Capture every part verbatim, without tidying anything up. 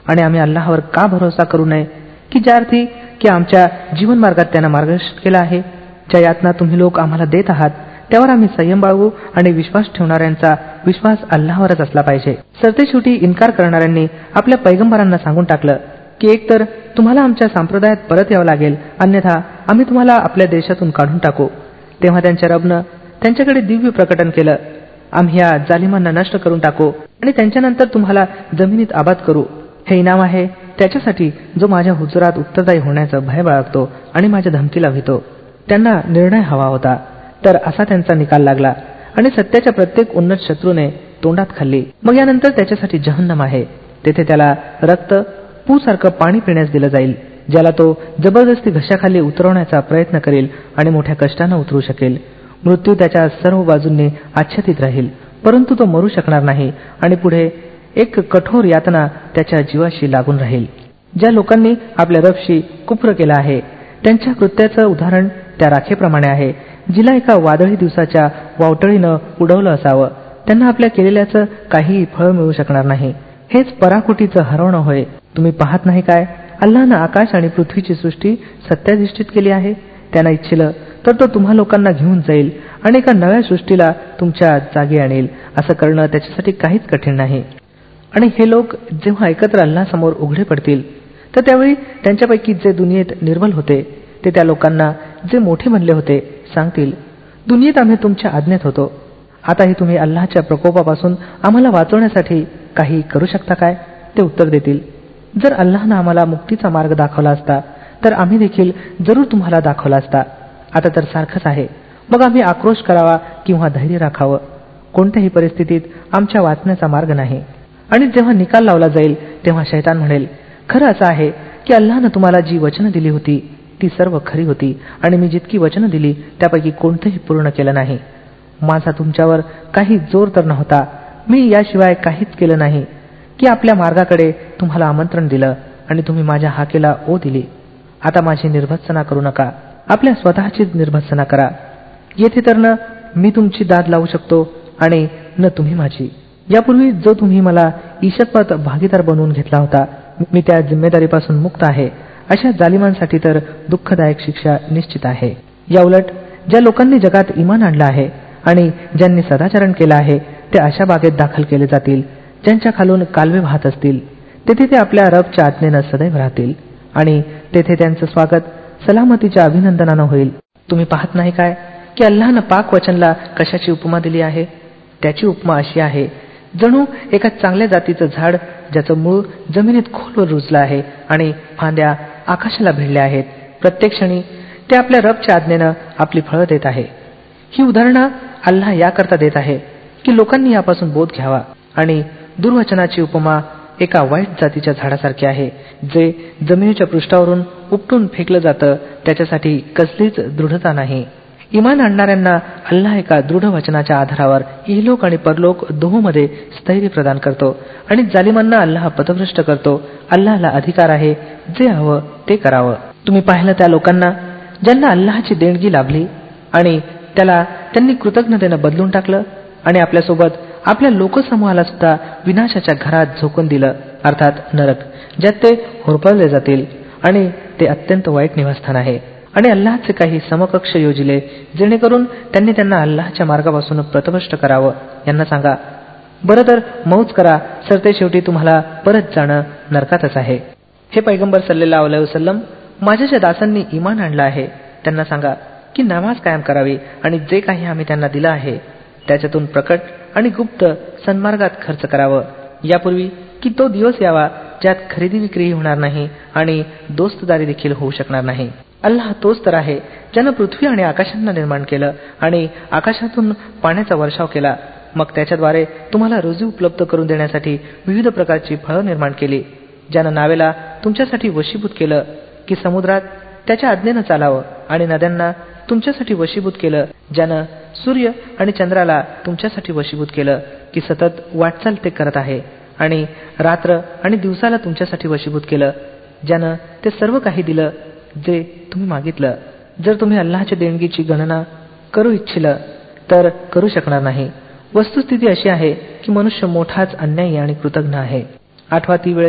आणि आम्ही अल्लाहवर का भरोसा करू नये की ज्या अर्थी की आमच्या जीवन मार्गात त्यानं मार्गदर्शन केला आहे. ज्या यातना तुम्ही लोक आम्हाला देत आहात त्यावर आम्ही संयम बाळगू आणि विश्वास ठेवणाऱ्यांचा विश्वास अल्लाहवरच असला पाहिजे. सरतेशेवटी इन्कार करणाऱ्यांनी आपल्या पैगंबरांना सांगून टाकलं की एकतर तुम्हाला आमच्या संप्रदायात परत यावं लागेल, अन्यथा आम्ही तुम्हाला आपल्या देशातून काढून टाकू. तेव्हा त्यांच्या रबनं त्यांच्याकडे दिव्य प्रकटन केलं, आम्ही या जालिमांना नष्ट करून टाकू आणि त्यांच्यानंतर तुम्हाला जमिनीत आबाद करू. हे इनाम आहे त्याच्यासाठी जो माझ्या हुजुरात उत्तरदायी होण्याचं भय बाळगतो आणि माझ्या धमकीला भीतो. त्यांना निर्णय हवा होता, तर असा त्यांचा निकाल लागला आणि सत्याच्या प्रत्येक उन्नत शत्रूने तोंडात खाल्ली. मग यानंतर त्याच्यासाठी जहन्नम आहे, तेथे त्याला रक्त पूसारखं पाणी पिण्यास दिलं जाईल, ज्याला तो जबरदस्ती घशाखाली उतरवण्याचा प्रयत्न करेल आणि मोठ्या कष्टानं उतरू शकेल. मृत्यू त्याच्या सर्व बाजूंनी आच्छादित राहील, परंतु तो मरू शकणार नाही आणि पुढे एक कठोर यातना त्याच्या जीवाशी लागून राहील. ज्या लोकांनी आपल्या रबशी कुफ्र केला आहे त्यांच्या कृत्याचं उदाहरण त्या राखेप्रमाणे आहे, जिला एका वादळी दिवसाच्या वावटळीनं उडवलं असावं. त्यांना आपल्या केलेल्याचं काहीही फळ मिळू शकणार नाही. हेच पराकोटीचं हरवणं होय. तुम्ही पाहत नाही काय, अल्लाहनं आकाश आणि पृथ्वीची सृष्टी सत्याधिष्ठित केली आहे. त्यानं इच्छिलं तर तो तुम्हा लोकांना घेऊन जाईल आणि एका नव्या सृष्टीला तुमच्या जागी आणेल. असं करणं त्याच्यासाठी काहीच कठीण नाही. आणि हे लोक जेव्हा एकत्र अल्लाहसमोर उघडे पडतील तर त्यावेळी त्यांच्यापैकी जे दुनियेत निर्बल होते ते त्या लोकांना जे मोठे बनले होते सांगतील, दुनियेत आम्ही तुमच्या आज्ञेत होतो, आताही तुम्ही अल्लाहच्या प्रकोपापासून आम्हाला वाचवण्यासाठी काही करू शकता काय? ते उत्तर देतील, जर अल्लाहनं आम्हाला मुक्तीचा मार्ग दाखवला असता तर आम्ही देखील जरूर तुम्हाला दाखवला असता. आता तर सारखंच आहे. मग आम्ही आक्रोश करावा किंवा धैर्य राखावं, कोणत्याही परिस्थितीत आमच्या वाचण्याचा मार्ग नाही. आणि जेव्हा निकाल लावला जाईल तेव्हा शैतान म्हणेल, खरं असं आहे की अल्लाहनं तुम्हाला जी वचनं दिली होती ती सर्व खरी होती आणि मी जितकी वचनं दिली त्यापैकी कोणतंही पूर्ण केलं नाही. माझा तुमच्यावर काही जोर तर नव्हता, मी याशिवाय काहीच केलं नाही की आपल्या मार्गाकडे तुम्हाला आमंत्रण दिलं आणि तुम्ही माझ्या हाकेला ओ दिली. आता माझी निर्भत्सना करू नका, आपल्या स्वतःचीच निर्भत्सना करा. येथे तर न मी तुमची दाद लावू शकतो आणि न तुम्ही माझी. यापूर्वी जो तुम्ही मला ईशत्वात भागीदार बनवून घेतला होता मी त्या जिम्मेदारीपासून मुक्त आहे. अशा जालिमांसाठी तर दुःखदायक शिक्षा निश्चित आहे. याउलट ज्या लोकांनी जगात इमान आणलं आहे आणि ज्यांनी सदाचरण केलं आहे ते अशा बागेत दाखल केले जातील ज्यांच्या खालून कालवे वाहत असतील. तेथे ते आपल्या रबच्या आज्ञेनं सदैव राहतील आणि तेथे त्यांचं स्वागत सलामतीच्या अभिनंदनानं होईल. तुम्ही पाहत नाही काय की अल्लाहनं पाक वचनला कशाची उपमा दिली आहे? त्याची उपमा अशी आहे, जणू एका चांगल्या जातीचं झाड ज्याचं मूळ जमिनीत खोलवर रुजलं आहे आणि फांद्या आकाशाला भिडल्या आहेत. प्रत्येक क्षणी ते आपल्या रबच्या आज्ञेनं आपली फळं देत आहे. ही उदाहरणं अल्लाह याकरता देत आहे की लोकांनी यापासून बोध घ्यावा. आणि दुर्वचनाची उपमा एका वाईट जातीच्या झाडासारखी आहे, जे जमिनीच्या पृष्ठावरून उपटून फेकलं जातं, त्याच्यासाठी कसलीच दृढता नाही. इमान आणणाऱ्यांना अल्लाह एका दृढ वचनाच्या आधारावर इहलोक आणि परलोक दोहोंमध्ये स्थैर्य प्रदान करतो आणि जालिमांना अल्लाह पथभ्रष्ट करतो. अल्लाहला अधिकार आहे जे हवं ते करावं. तुम्ही पाहिलं त्या लोकांना ज्यांना अल्लाहची देणगी लाभली आणि त्याला त्यांनी कृतज्ञतेनं बदलून टाकलं आणि आपल्यासोबत आपल्या लोकसमूहाला सुद्धा विनाशाच्या घरात झोकून दिलं, अर्थात नरक, ज्यात ते होरपळले जातील आणि ते अत्यंत वाईट निवासस्थान आहे. आणि अल्लाहचे काही समकक्ष योजिले जेणेकरून त्यांनी त्यांना अल्लाहच्या मार्गापासून पथभ्रष्ट करावं. यांना सांगा, बरं तर मौज करा, सरते शेवटी तुम्हाला परत जाणं नरकातच आहे. हे पैगंबर सल्लल्लाहु अलैहि वसल्लम, माझ्या ज्या दासांनी इमान आणलं आहे त्यांना सांगा की नमाज कायम करावी आणि जे काही आम्ही त्यांना दिलं आहे त्याच्यातून प्रकट आणि गुप्त सन्मार्गात खर्च करावं, यापूर्वी की तो दिवस यावा ज्यात खरेदी विक्री होणार नाही आणि दोस्तदारी देखील होऊ शकणार नाही. अल्लाह तोच तर आहे ज्यानं पृथ्वी आणि आकाशांना निर्माण केलं आणि आकाशातून पाण्याचा वर्षाव केला, मग त्याच्याद्वारे तुम्हाला रोजी उपलब्ध करून देण्यासाठी विविध प्रकारची फळं निर्माण केली. ज्यानं नावेला तुमच्यासाठी वशीभूत केलं की समुद्रात त्याच्या आज्ञेनं चालावं आणि नद्यांना तुमच्यासाठी वशीभूत केलं. ज्यानं सूर्य आणि चंद्राला तुमच्यासाठी वशीभूत केलं की सतत वाटचाल ते करत आहे आणि रात्र आणि दिवसाला तुमच्यासाठी वशीभूत केलं. ज्यानं ते सर्व काही दिलं जे तुम्ही मागितलं. जर तुम्ही अल्लाहच्या देणगीची गणना करू इच्छिलं तर करू शकणार नाही. वस्तुस्थिती अशी आहे की मनुष्य मोठाच अन्यायी आणि कृतज्ञ आहे. आठवा ती वेळ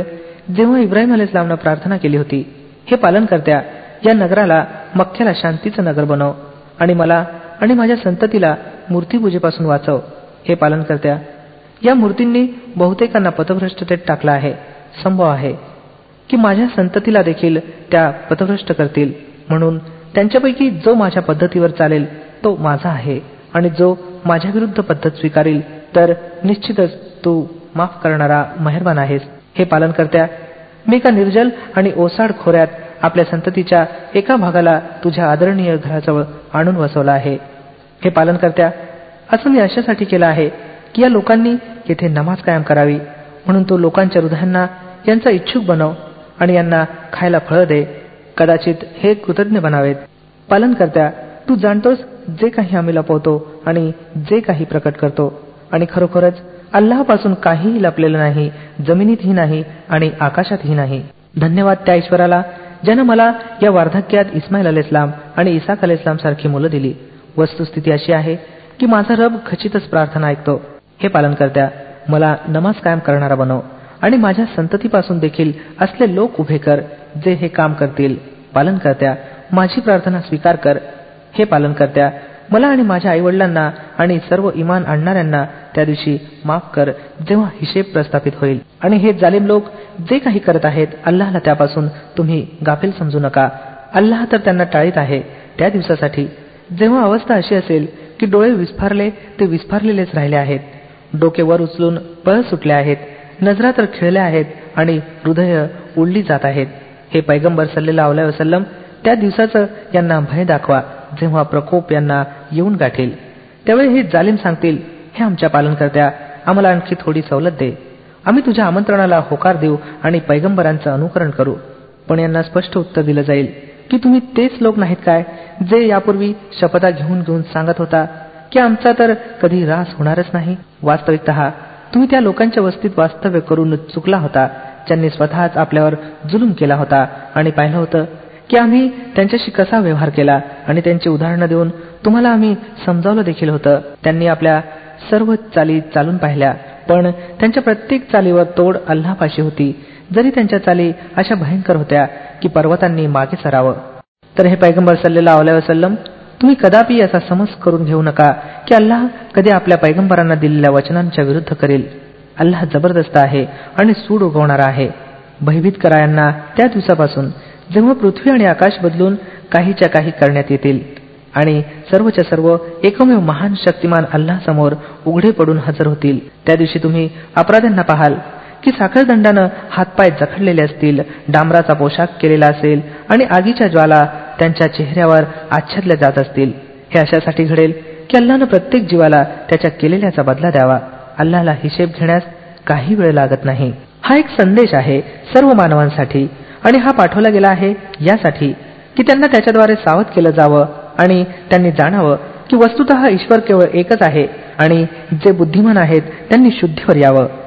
जेव्हा इब्राहिम अलैहिस्सलामनं प्रार्थना केली होती, हे पालनकर्त्या, या नगराला मक्क्याला शांतीचं नगर बनव आणि मला आणि माझ्या संततीला मूर्तीपूजेपासून वाचव. हे पालनकर्त्या, या मूर्तींनी बहुतेकांना पथभ्रष्टतेत टाकलं आहे. संभव आहे की माझ्या संततीला देखील त्या पथभ्रष्ट करतील. म्हणून त्यांच्यापैकी जो माझ्या पद्धतीवर चालेल तो माझा आहे, आणि जो माझ्या विरुद्ध पद्धत स्वीकारेल तर निश्चितच तू माफ करणारा मेहरबान आहेस. हे पालनकर्त्या, मी एका निर्जल आणि ओसाड खोऱ्यात आपल्या संततीच्या एका भागाला तुझ्या आदरणीय घराजवळ आणून वसवला आहे. हे पालनकर्त्या, असं मी अशासाठी केलं आहे की या लोकांनी येथे नमाज कायम करावी. म्हणून तो लोकांच्या हृदयांना यांचा इच्छुक बनव आणि यांना खायला फळं दे. कदाचित हे कृतज्ञ बनावेत. पालनकर्त्या, तू जाणतोस जे काही आम्ही लपवतो आणि जे काही प्रकट करतो, आणि खरोखरच अल्लाहपासून काहीही लपलेलं नाही, जमिनीतही नाही आणि आकाशातही नाही. धन्यवाद त्या ईश्वराला ज्यानं मला या वार्धक्यात इस्माईल अलैहिस्सलाम आणि इसाक अलैहिस्सलाम सारखी मुलं दिली. वस्तुस्थिती अशी आहे की माझा रब खचितच प्रार्थना ऐकतो. हे पालनकर्त्या, मला नमाज कायम करणारा बनव आणि माझ्या संततीपासून देखील असले लोक उभे कर जे हे काम करतील. पालनकर्त्या, माझी प्रार्थना स्वीकार कर. हे पालनकर्त्या, मला आणि माझ्या आईवडिलांना आणि सर्व इमान आणणाऱ्यांना त्या दिवशी माफ कर जेव्हा हिशेब प्रस्थापित होईल. आणि हे जालिम लोक जे काही करत आहेत, अल्लाहला त्यापासून तुम्ही गाफील समजू नका. अल्लाह तर त्यांना टाळीत आहे त्या दिवसासाठी जेव्हा अवस्था अशी असेल की डोळे विस्फारले ते विस्फारलेलेच राहिले आहेत, डोके वर उचलून पळ सुटले आहेत, नजरा तर खिळल्या आहेत आणि हृदय उडली जात आहेत. हे पैगंबर सल्लल्लाहु अलैहि वसल्लम, त्या दिवसाचं यांना भय दाखवा जेव्हा प्रकोप यांना येऊन गाठेल. त्यावेळी हे जालिम सांगतील, हे आमच्या पालनकर्त्या, आम्हाला आणखी थोडी सवलत दे. आम्ही तुझ्या आमंत्रणाला होकार देऊ आणि पैगंबरांचं अनुकरण करू. पण यांना स्पष्ट उत्तर दिलं जाईल की तुम्ही तेच लोक नाहीत काय जे यापूर्वी शपथा घेऊन घेऊन सांगत होता की आमचा तर कधी ऱ्हास होणारच नाही. वास्तविकतः तुम्ही त्या लोकांच्या वस्तीत वास्तव्य करून चुकला होता ज्यांनी स्वतःच आपल्यावर जुलूम केला होता आणि पाहिलं होतं की आम्ही त्यांच्याशी कसा व्यवहार केला आणि त्यांची उदाहरणं देऊन तुम्हाला आम्ही समजावलं देखील होतं. त्यांनी आपल्या सर्व चाली चालून पाहिल्या, पण त्यांच्या प्रत्येक चालीवर तोड अल्लाहपाशी होती, जरी त्यांच्या चाली अशा भयंकर होत्या की पर्वतांनी मागे सरावं. तर हे पैगंबर सल्लल्लाहु अलैहि वसल्लम, तुम्ही कदापि असा समज करून घेऊ नका की अल्लाह कधी आपल्या पैगंबरांना दिलेल्या वचनांच्या विरुद्ध करेल. अल्लाह जबरदस्त आहे आणि सूड उगवणारा आहे. भयभीत करा यांना त्या दिवसापासून जेव्हा पृथ्वी आणि आकाश बदलून काहीच्या काही करण्यात येतील आणि सर्वच्या सर्व एकमेव महान शक्तिमान अल्लाह समोर उघडे पडून हजर होतील. त्या दिवशी तुम्ही अपराध्यांना पाहाल की साखळदंडानं हातपाय जखडलेले असतील, डांबराचा पोशाख केलेला असेल आणि आगीच्या ज्वाला त्यांच्या चेहऱ्यावर आच्छादल्या जात असतील. हे अशासाठी घडेल की अल्लाहनं प्रत्येक जीवाला त्याच्या केलेल्याचा बदला द्यावा. अल्लाहला हिशेब घेण्यास काही वेळ लागत नाही. हा एक संदेश आहे सर्व मानवांसाठी आणि हा पाठवला गेला आहे यासाठी की त्यांना त्याच्याद्वारे सावध केलं जावं आणि त्यांनी जाणावं की वस्तुतः ईश्वर केवळ एकच आहे आणि जे बुद्धिमान आहेत त्यांनी शुद्धीवर यावं.